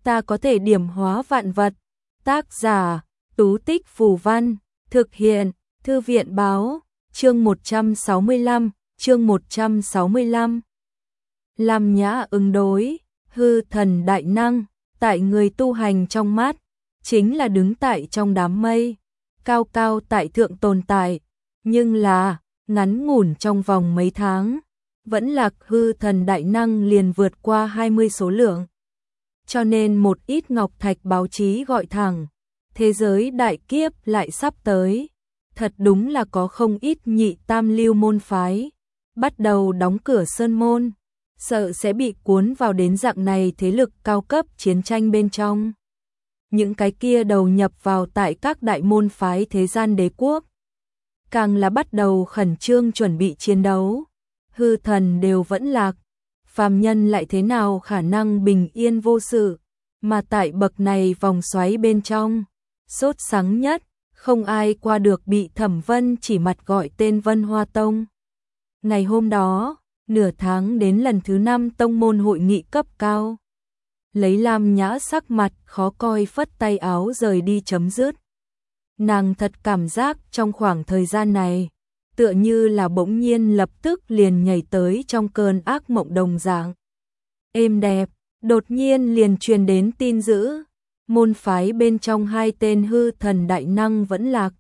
ta có thể điểm hóa vạn vật. Tác giả, Tú Tích Phù Văn, thực hiện, Thư viện Báo, chương 165, chương 165. Lam Nhã ứng đối, hư thần đại năng, tại người tu hành trong mắt, chính là đứng tại trong đám mây, cao cao tại thượng tồn tại, nhưng là, ngắn ngủn trong vòng mấy tháng, vẫn lạc hư thần đại năng liền vượt qua 20 số lượng. Cho nên một ít ngọc thạch báo chí gọi thẳng, thế giới đại kiếp lại sắp tới. Thật đúng là có không ít nhị tam lưu môn phái, bắt đầu đóng cửa sơn môn, sợ sẽ bị cuốn vào đến dạng này thế lực cao cấp chiến tranh bên trong. Những cái kia đầu nhập vào tại các đại môn phái thế gian đế quốc, càng là bắt đầu khẩn trương chuẩn bị chiến đấu. Hư thần đều vẫn lạc, phàm nhân lại thế nào khả năng bình yên vô sự, mà tại bậc này vòng xoáy bên trong, sốt sắng nhất, không ai qua được bị Thẩm Vân chỉ mặt gọi tên Vân Hoa Tông. Ngày hôm đó, nửa tháng đến lần thứ 5 tông môn hội nghị cấp cao. Lấy Lam Nhã sắc mặt khó coi phất tay áo rời đi chấm dứt. Nàng thật cảm giác trong khoảng thời gian này, tựa như là bỗng nhiên lập tức liền nhảy tới trong cơn ác mộng đồng dạng. Êm đẹp, đột nhiên liền truyền đến tin dữ, môn phái bên trong 2 tên hư thần đại năng vẫn lạc,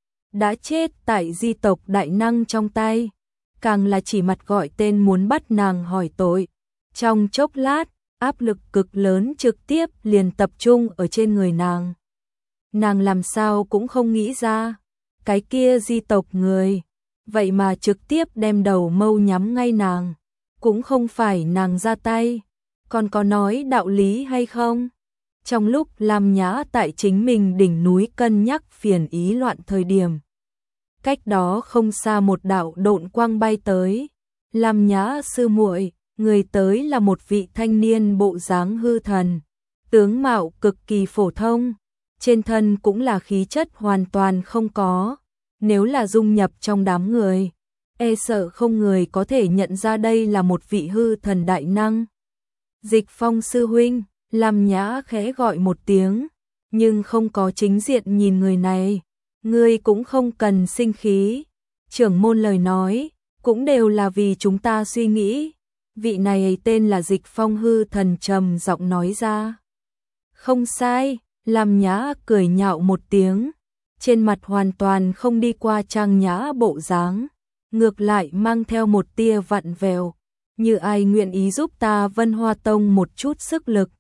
đã chết tại di tộc đại năng trong tay, càng là chỉ mặt gọi tên muốn bắt nàng hỏi tội. Trong chốc lát, áp lực cực lớn trực tiếp liền tập trung ở trên người nàng. Nàng làm sao cũng không nghĩ ra, cái kia di tộc người, vậy mà trực tiếp đem đầu mâu nhắm ngay nàng, cũng không phải nàng ra tay, còn có nói đạo lý hay không? Trong lúc Lam Nhã tại chính mình đỉnh núi cân nhắc phiền ý loạn thời điểm, cách đó không xa một đạo độn quang bay tới. Lam Nhã sư muội, người tới là một vị thanh niên bộ dáng hư thần, tướng mạo cực kỳ phổ thông, trên thân cũng là khí chất hoàn toàn không có, nếu là dung nhập trong đám người, e sợ không người có thể nhận ra đây là một vị hư thần đại năng. Dịch Phong sư huynh, Lam Nhã khẽ gọi một tiếng, nhưng không có chính diện nhìn người này. Ngươi cũng không cần sinh khí, trưởng môn lời nói, cũng đều là vì chúng ta suy nghĩ. Vị này tên là Dịch Phong hư thần trầm giọng nói ra. Không sai, Lam Nhã cười nhạo một tiếng, trên mặt hoàn toàn không đi qua trang nhã bộ dáng, ngược lại mang theo một tia vặn vẹo, như ai nguyện ý giúp ta Vân Hoa Tông một chút sức lực.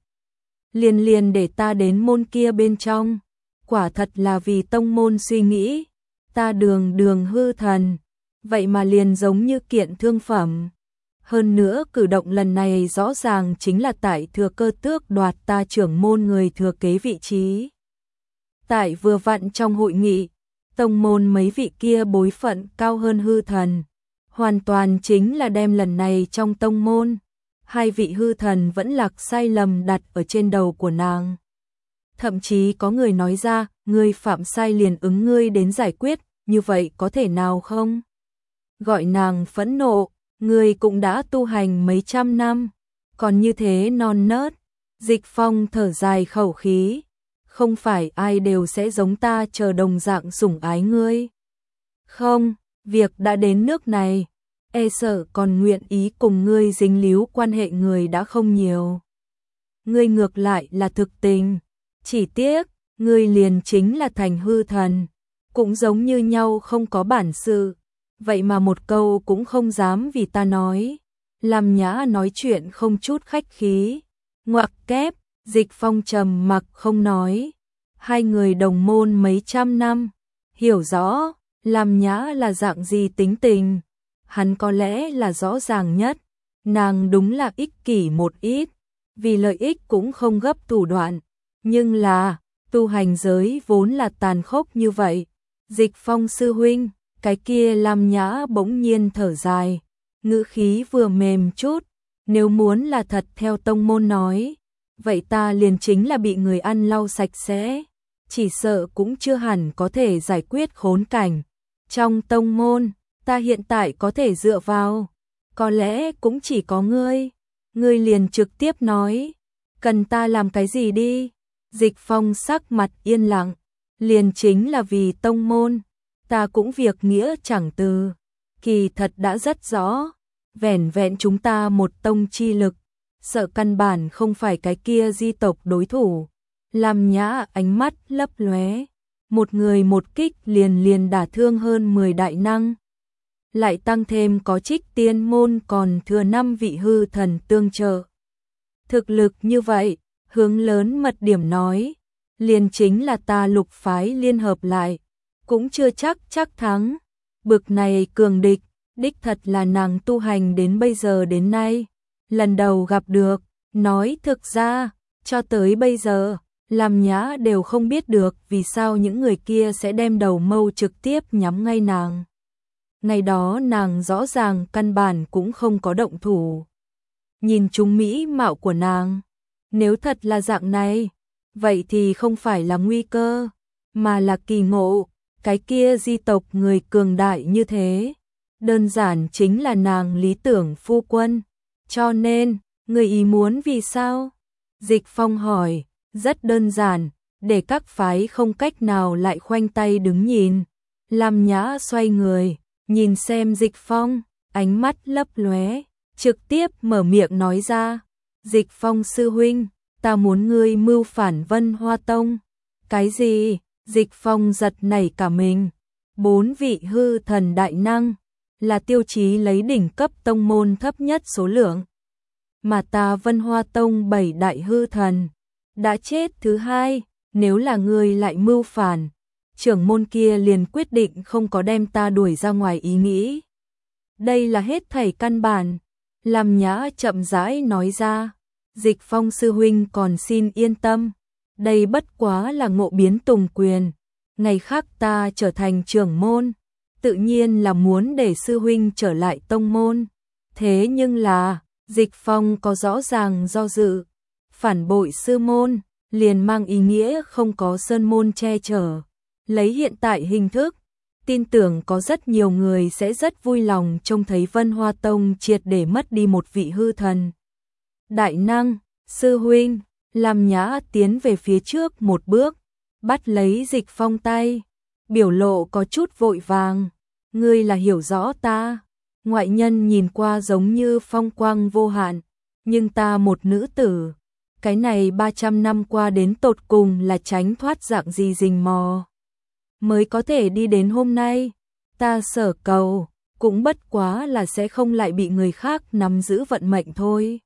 Liền để ta đến môn kia bên trong, quả thật là vì tông môn suy nghĩ, ta đường hư thần, vậy mà liền giống như kiện thương phẩm. Hơn nữa cử động lần này rõ ràng chính là tại thừa cơ tước đoạt ta trưởng môn người thừa kế vị trí. Tại vừa vặn trong hội nghị, tông môn mấy vị kia bối phận cao hơn hư thần, hoàn toàn chính là đem lần này trong tông môn, 2 vị hư thần vẫn lạc sai lầm đặt ở trên đầu của nàng. Thậm chí có người nói ra, ngươi phạm sai liền ứng ngươi đến giải quyết, như vậy có thể nào không? Gọi nàng phẫn nộ, ngươi cũng đã tu hành mấy trăm năm, còn như thế non nớt. Dịch Phong thở dài khẩu khí, không phải ai đều sẽ giống ta chờ đồng dạng sủng ái ngươi. Không, việc đã đến nước này, e sợ còn nguyện ý cùng ngươi dính líu quan hệ người đã không nhiều. Ngươi ngược lại là thực tình, chỉ tiếc, ngươi liền chính là thành hư thần, cũng giống như nhau không có bản sự, vậy mà một câu cũng không dám vì ta nói. Lam Nhã nói chuyện không chút khách khí, ngoặc kép. Dịch Phong trầm mặc không nói, 2 người đồng môn mấy trăm năm, hiểu rõ Lam Nhã là dạng gì tính tình, hắn có lẽ là rõ ràng nhất. Nàng đúng là ích kỷ một ít, vì lợi ích cũng không gấp thủ đoạn, nhưng là tu hành giới vốn là tàn khốc như vậy. Dịch Phong sư huynh, cái kia Lam Nhã bỗng nhiên thở dài, ngữ khí vừa mềm chút, nếu muốn là thật theo tông môn nói, vậy ta liền chính là bị người ăn lau sạch sẽ, chỉ sợ cũng chưa hẳn có thể giải quyết khốn cảnh. Trong tông môn, ta hiện tại có thể dựa vào, có lẽ cũng chỉ có ngươi liền trực tiếp nói, cần ta làm cái gì đi? Dịch Phong sắc mặt yên lặng, liền chính là vì tông môn, ta cũng việc nghĩa chẳng từ, kỳ thật đã rất rõ, vẻn vẹn chúng ta một tông chi lực, sợ căn bản không phải cái kia di tộc đối thủ. Lam Nhã ánh mắt lấp lóe, một người một kích liền đả thương hơn 10 đại năng. Lại tăng thêm có Trích Tiên môn còn thừa 5 vị hư thần tương trợ. Thực lực như vậy, hướng lớn mật điểm nói, liền chính là ta Lục phái liên hợp lại, cũng chưa chắc thắng. Bực này cường địch, đích thật là nàng tu hành đến bây giờ đến nay, lần đầu gặp được. Nói thực ra, cho tới bây giờ, Lam Nhã đều không biết được vì sao những người kia sẽ đem đầu mâu trực tiếp nhắm ngay nàng. Ngày đó nàng rõ ràng căn bản cũng không có động thủ. Nhìn chúng mỹ mạo của nàng, nếu thật là dạng này, vậy thì không phải là nguy cơ, mà là kỳ ngộ. Cái kia di tộc người cường đại như thế, đơn giản chính là nàng lý tưởng phu quân. Cho nên, người ý muốn vì sao? Dịch Phong hỏi, rất đơn giản, để các phái không cách nào lại khoanh tay đứng nhìn. Lam Nhã xoay người, nhìn xem Dịch Phong, ánh mắt lấp lóe, trực tiếp mở miệng nói ra, Dịch Phong sư huynh, ta muốn ngươi mưu phản Vân Hoa Tông. Cái gì? Dịch Phong giật nảy cả mình. 4 vị hư thần đại năng là tiêu chí lấy đỉnh cấp tông môn thấp nhất số lượng. Mà ta Vân Hoa Tông 7 đại hư thần đã chết thứ 2, nếu là ngươi lại mưu phản, trưởng môn kia liền quyết định không có đem ta đuổi ra ngoài ý nghĩ. Đây là hết thảy căn bản. Lam Nhã chậm rãi nói ra, Dịch Phong sư huynh còn xin yên tâm, đây bất quá là ngộ biến tùng quyền, ngày khác ta trở thành trưởng môn, tự nhiên là muốn để sư huynh trở lại tông môn. Thế nhưng là, Dịch Phong có rõ ràng do dự, phản bội sư môn, liền mang ý nghĩa không có sơn môn che chở. Lấy hiện tại hình thức, tin tưởng có rất nhiều người sẽ rất vui lòng trông thấy Vân Hoa Tông triệt để mất đi một vị hư thần. Đại năng, sư huynh, Lam Nhã tiến về phía trước một bước, bắt lấy Dịch Phong tay, biểu lộ có chút vội vàng, ngươi là hiểu rõ ta, ngoại nhân nhìn qua giống như phong quang vô hạn, nhưng ta một nữ tử, cái này 300 năm qua đến tột cùng là tránh thoát dạng gì rình mò, mới có thể đi đến hôm nay, ta sở cầu, cũng bất quá là sẽ không lại bị người khác nắm giữ vận mệnh thôi.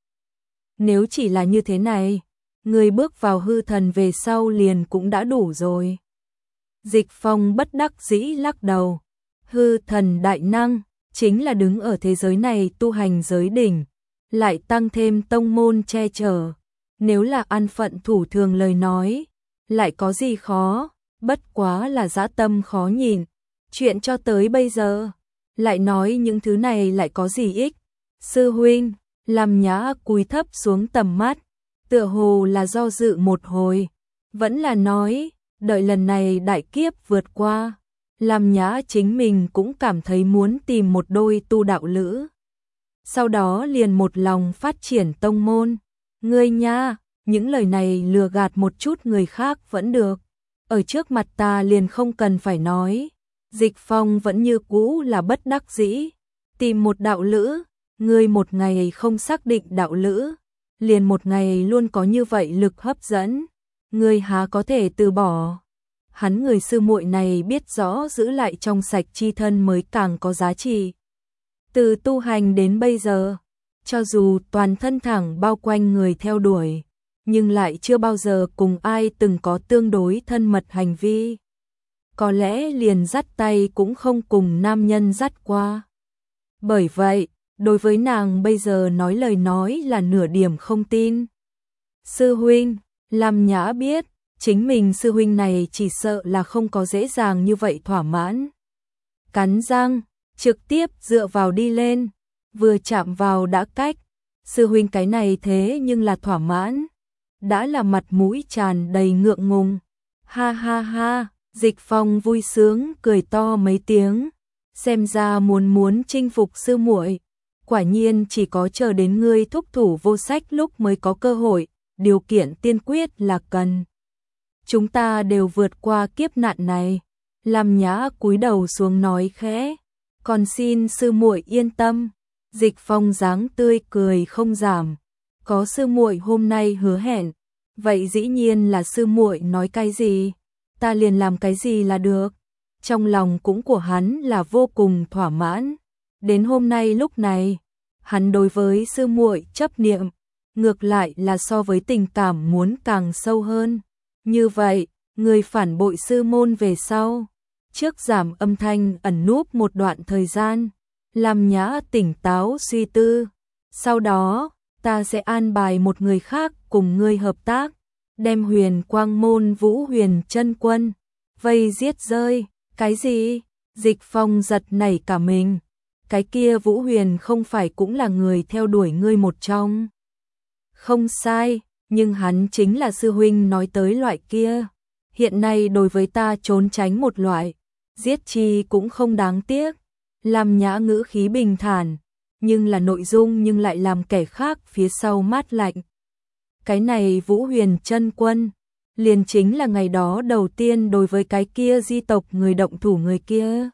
Nếu chỉ là như thế này, người bước vào hư thần về sau liền cũng đã đủ rồi. Dịch Phong bất đắc dĩ lắc đầu, hư thần đại năng, chính là đứng ở thế giới này tu hành giới đỉnh, lại tăng thêm tông môn che chở, nếu là an phận thủ thường lời nói, lại có gì khó, bất quá là dã tâm khó nhìn, chuyện cho tới bây giờ, lại nói những thứ này lại có gì ích. Sư huynh, Lam Nhã cúi thấp xuống tầm mắt, tựa hồ là do dự một hồi, vẫn là nói, đợi lần này đại kiếp vượt qua, Lam Nhã chính mình cũng cảm thấy muốn tìm một đôi tu đạo lữ. Sau đó liền một lòng phát triển tông môn. Ngươi nha, những lời này lừa gạt một chút người khác vẫn được, ở trước mặt ta liền không cần phải nói. Dịch Phong vẫn như cũ là bất đắc dĩ, tìm một đạo lữ, ngươi một ngày không xác định đạo lữ, liền một ngày luôn có như vậy lực hấp dẫn, ngươi há có thể từ bỏ. Hắn người sư muội này biết rõ giữ lại trong sạch chi thân mới càng có giá trị. Từ tu hành đến bây giờ, cho dù toàn thân thẳng bao quanh người theo đuổi, nhưng lại chưa bao giờ cùng ai từng có tương đối thân mật hành vi. Có lẽ liền dắt tay cũng không cùng nam nhân dắt qua. Bởi vậy, đối với nàng bây giờ nói lời nói là nửa điểm không tin. Sư huynh, Lam Nhã biết, chính mình sư huynh này chỉ sợ là không có dễ dàng như vậy thỏa mãn. Cắn răng, trực tiếp dựa vào đi lên, vừa chạm vào đã cách. Sư huynh cái này thế nhưng là thỏa mãn, đã là mặt mũi tràn đầy ngượng ngùng. Ha ha ha, Dịch Phong vui sướng cười to mấy tiếng, xem ra muốn chinh phục sư muội, quả nhiên chỉ có chờ đến ngươi thúc thủ vô sách lúc mới có cơ hội. điều kiện tiên quyết là cần chúng ta đều vượt qua kiếp nạn này. Lam Nhã cúi đầu xuống nói khẽ, còn xin sư muội yên tâm. Dịch Phong dáng tươi cười không giảm, có sư muội hôm nay hứa hẹn, vậy dĩ nhiên là sư muội nói cái gì, ta liền làm cái gì là được. Trong lòng cũng của hắn là vô cùng thỏa mãn. Đến hôm nay lúc này, hắn đối với sư muội chấp niệm, ngược lại là so với tình cảm muốn càng sâu hơn. Như vậy, người phản bội sư môn về sau, trước giảm âm thanh ẩn núp một đoạn thời gian, Lam Nhã tỉnh táo suy tư. Sau đó, ta sẽ an bài một người khác cùng ngươi hợp tác, đem Huyền Quang môn Vũ Huyền chân quân vây giết rơi. Cái gì? Dịch Phong giật nảy cả mình. Cái kia Vũ Huyền không phải cũng là người theo đuổi ngươi một trong? Không sai, nhưng hắn chính là sư huynh nói tới loại kia. Hiện nay đối với ta trốn tránh một loại, giết chi cũng không đáng tiếc. Lam Nhã ngữ khí bình thản, nhưng là nội dung nhưng lại làm kẻ khác phía sau mát lạnh. Cái này Vũ Huyền chân quân, liền chính là ngày đó đầu tiên đối với cái kia di tộc người động thủ người kia.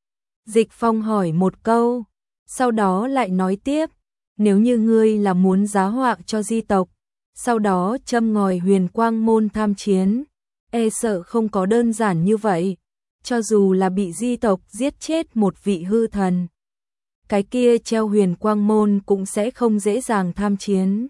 Dịch Phong hỏi một câu, sau đó lại nói tiếp, nếu như ngươi là muốn giá họa cho di tộc, sau đó châm ngòi Huyền Quang môn tham chiến, e sợ không có đơn giản như vậy. Cho dù là bị di tộc giết chết một vị hư thần, cái kia treo Huyền Quang môn cũng sẽ không dễ dàng tham chiến.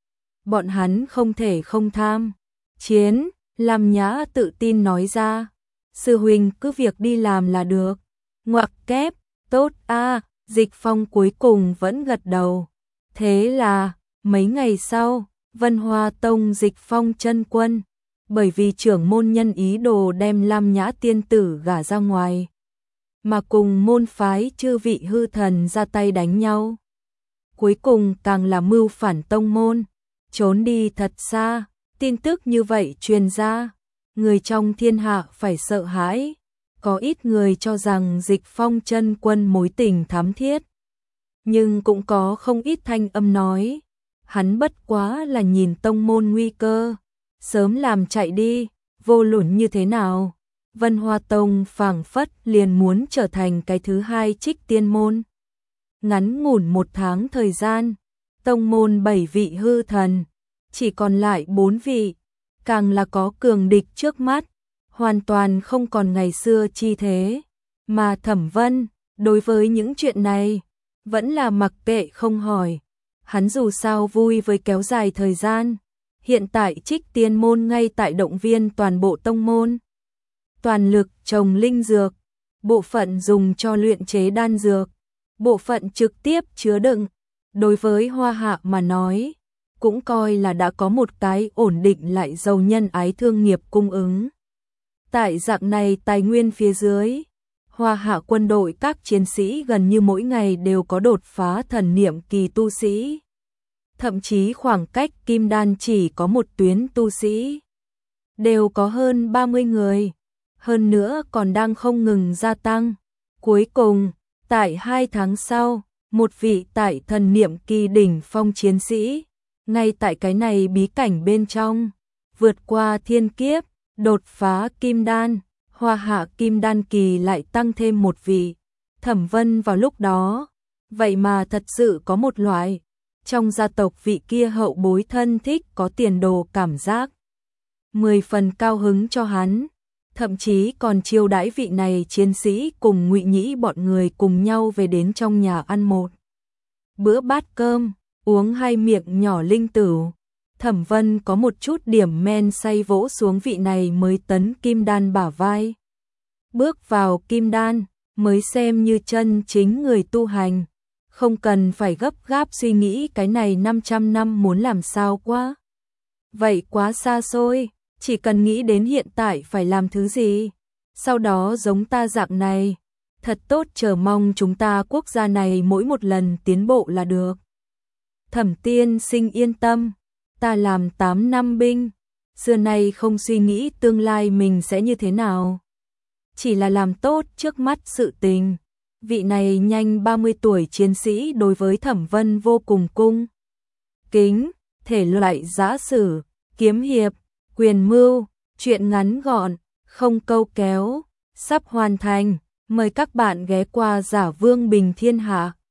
Bọn hắn không thể không tham chiến. Lam Nhã tự tin nói ra, sư huynh cứ việc đi làm là được. Ngoặc kép, tốt a. Dịch Phong cuối cùng vẫn gật đầu. Thế là, mấy ngày sau, Vân Hoa Tông Dịch Phong chân quân, bởi vì trưởng môn nhân ý đồ đem Lam Nhã tiên tử gả ra ngoài, mà cùng môn phái chư vị hư thần ra tay đánh nhau. Cuối cùng càng là mưu phản tông môn, trốn đi thật xa. Tin tức như vậy truyền ra, người trong thiên hạ phải sợ hãi. Có ít người cho rằng Dịch Phong chân quân mối tình thắm thiết, nhưng cũng có không ít thanh âm nói, hắn bất quá là nhìn tông môn nguy cơ, sớm làm chạy đi, vô luận như thế nào. Vân Hoa Tông phảng phất liền muốn trở thành cái thứ hai Trích Tiên môn. Ngắn ngủn 1 tháng thời gian, tông môn 7 vị hư thần, chỉ còn lại 4 vị, càng là có cường địch trước mắt, hoàn toàn không còn ngày xưa chi thế. Mà Thẩm Vân, đối với những chuyện này, vẫn là mặc kệ không hỏi. Hắn dù sao vui với kéo dài thời gian. Hiện tại Trích Tiên môn ngay tại động viên toàn bộ tông môn, toàn lực trồng linh dược, bộ phận dùng cho luyện chế đan dược, bộ phận trực tiếp chứa đựng. Đối với Hoa Hạ mà nói, cũng coi là đã có một cái ổn định lại giàu nhân ái thương nghiệp cung ứng. Tại dạng này tài nguyên phía dưới, Hoa Hạ quân đội các chiến sĩ gần như mỗi ngày đều có đột phá thần niệm kỳ tu sĩ. Thậm chí khoảng cách kim đan chỉ có một tuyến tu sĩ, đều có hơn 30 người, hơn nữa còn đang không ngừng gia tăng. Cuối cùng, tại 2 tháng sau, một vị tại thần niệm kỳ đỉnh phong chiến sĩ, ngay tại cái này bí cảnh bên trong, vượt qua thiên kiếp, đột phá kim đan. Hoa Hạ kim đan kỳ lại tăng thêm một vị. Thẩm Vân vào lúc đó, vậy mà thật sự có một loại trong gia tộc vị kia hậu bối thân thích có tiền đồ cảm giác. 10 phần cao hứng cho hắn, thậm chí còn chiêu đãi vị này chiến sĩ cùng Ngụy Nhĩ bọn người cùng nhau về đến trong nhà ăn một bữa bát cơm, uống 2 miệng nhỏ linh tửu. Thẩm Vân có một chút điểm men say vỗ xuống vị này mới tấn kim đan bả vai. Bước vào kim đan, mới xem như chân chính người tu hành. Không cần phải gấp gáp suy nghĩ cái này 500 năm muốn làm sao quá. Vậy quá xa xôi, chỉ cần nghĩ đến hiện tại phải làm thứ gì. Sau đó giống ta dạng này, thật tốt chờ mong chúng ta quốc gia này mỗi một lần tiến bộ là được. Thẩm tiên sinh yên tâm. Ta làm 8 năm binh, xưa nay không suy nghĩ tương lai mình sẽ như thế nào. Chỉ là làm tốt trước mắt sự tình. Vị này nhanh 30 tuổi chiến sĩ đối với Thẩm Vân vô cùng cung kính, thể loại giã sử, kiếm hiệp, quyền mưu, truyện ngắn gọn, không câu kéo, sắp hoàn thành. Mời các bạn ghé qua Giả Vương Bình Thiên Hạ.